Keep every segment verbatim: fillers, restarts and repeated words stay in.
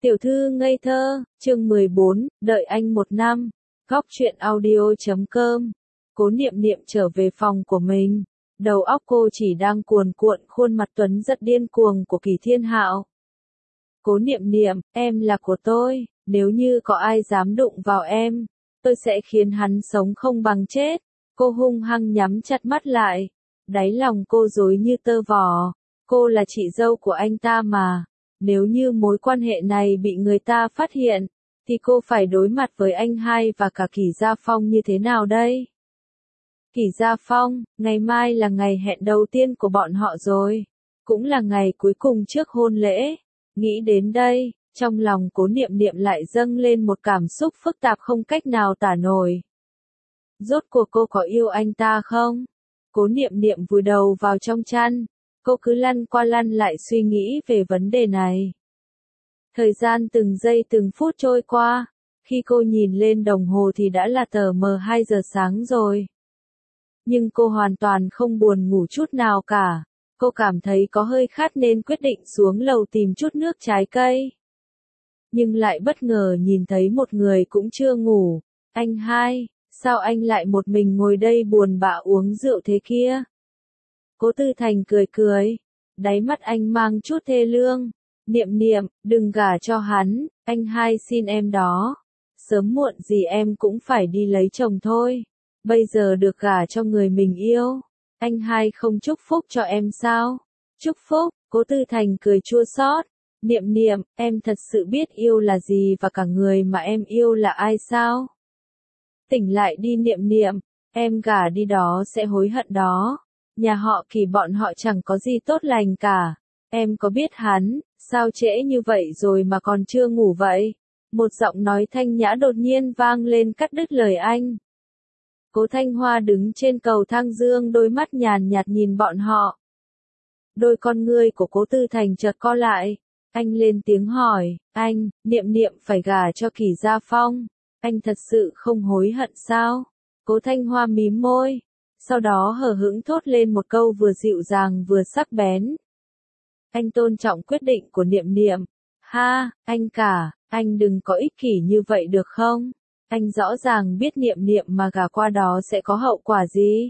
Tiểu thư ngây thơ, chương mười bốn, đợi anh một năm. Góc truyện audio chấm com. Cố Niệm Niệm trở về phòng của mình. Đầu óc cô chỉ đang cuồn cuộn khuôn mặt tuấn rất điên cuồng của Kỳ Thiên Hạo. Cố Niệm Niệm, em là của tôi, nếu như có ai dám đụng vào em, tôi sẽ khiến hắn sống không bằng chết. Cô hung hăng nhắm chặt mắt lại. Đáy lòng cô rối như tơ vò. Cô là chị dâu của anh ta mà. Nếu như mối quan hệ này bị người ta phát hiện, thì cô phải đối mặt với anh hai và cả Kỷ Gia Phong như thế nào đây? Kỷ Gia Phong, ngày mai là ngày hẹn đầu tiên của bọn họ rồi. Cũng là ngày cuối cùng trước hôn lễ. Nghĩ đến đây, trong lòng Cố Niệm Niệm lại dâng lên một cảm xúc phức tạp không cách nào tả nổi. Rốt cuộc cô có yêu anh ta không? Cố Niệm Niệm vùi đầu vào trong chăn. Cô cứ lăn qua lăn lại suy nghĩ về vấn đề này. Thời gian từng giây từng phút trôi qua, khi cô nhìn lên đồng hồ thì đã là tờ mờ hai giờ sáng rồi. Nhưng cô hoàn toàn không buồn ngủ chút nào cả, cô cảm thấy có hơi khát nên quyết định xuống lầu tìm chút nước trái cây. Nhưng lại bất ngờ nhìn thấy một người cũng chưa ngủ. Anh hai, sao anh lại một mình ngồi đây buồn bã uống rượu thế kia? Cố Tư Thành cười cười, đáy mắt anh mang chút thê lương. Niệm Niệm, đừng gả cho hắn, anh hai xin em đó. Sớm muộn gì em cũng phải đi lấy chồng thôi. Bây giờ được gả cho người mình yêu, anh hai không chúc phúc cho em sao? Chúc phúc, Cố Tư Thành cười chua xót. Niệm Niệm, em thật sự biết yêu là gì và cả người mà em yêu là ai sao? Tỉnh lại đi Niệm Niệm, em gả đi đó sẽ hối hận đó. Nhà họ Kỳ bọn họ chẳng có gì tốt lành cả. Em có biết hắn, sao trễ như vậy rồi mà còn chưa ngủ vậy? Một giọng nói thanh nhã đột nhiên vang lên cắt đứt lời anh. Cố Thanh Hoa đứng trên cầu thang dương đôi mắt nhàn nhạt nhìn bọn họ. Đôi con ngươi của Cố Tư Thành chợt co lại. Anh lên tiếng hỏi, anh, Niệm Niệm phải gả cho Kỷ Gia Phong. Anh thật sự không hối hận sao? Cố Thanh Hoa mím môi. Sau đó hờ hững thốt lên một câu vừa dịu dàng vừa sắc bén. Anh tôn trọng quyết định của Niệm Niệm. Ha, anh cả, anh đừng có ích kỷ như vậy được không? Anh rõ ràng biết Niệm Niệm mà gả qua đó sẽ có hậu quả gì?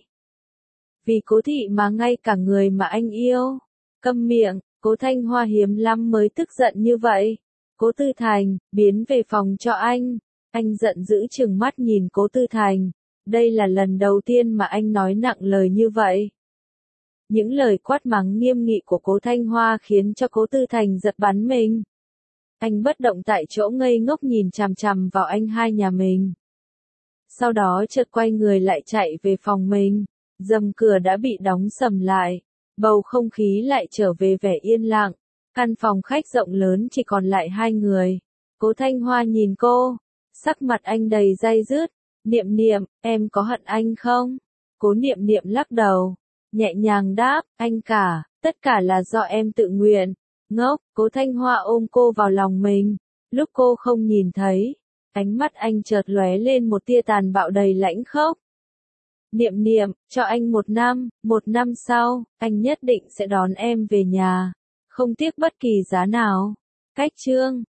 Vì Cố thị mà ngay cả người mà anh yêu. Câm miệng, Cố Thanh Hoa hiếm lắm mới tức giận như vậy. Cố Tư Thành, biến về phòng cho anh. Anh giận dữ trừng mắt nhìn Cố Tư Thành. Đây là lần đầu tiên mà anh nói nặng lời như vậy. Những lời quát mắng nghiêm nghị của Cố Thanh Hoa khiến cho Cố Tư Thành giật bắn mình. Anh bất động tại chỗ ngây ngốc nhìn chằm chằm vào anh hai nhà mình. Sau đó chợt quay người lại chạy về phòng mình. Rầm cửa đã bị đóng sầm lại. Bầu không khí lại trở về vẻ yên lặng. Căn phòng khách rộng lớn chỉ còn lại hai người. Cố Thanh Hoa nhìn cô. Sắc mặt anh đầy day dứt. Niệm Niệm, em có hận anh không? Cố Niệm Niệm lắc đầu. Nhẹ nhàng đáp, anh cả, tất cả là do em tự nguyện. Ngốc, Cố Thanh Hoa ôm cô vào lòng mình. Lúc cô không nhìn thấy, ánh mắt anh chợt lóe lên một tia tàn bạo đầy lãnh khốc. Niệm Niệm, cho anh một năm, một năm sau, anh nhất định sẽ đón em về nhà. Không tiếc bất kỳ giá nào. Cách chương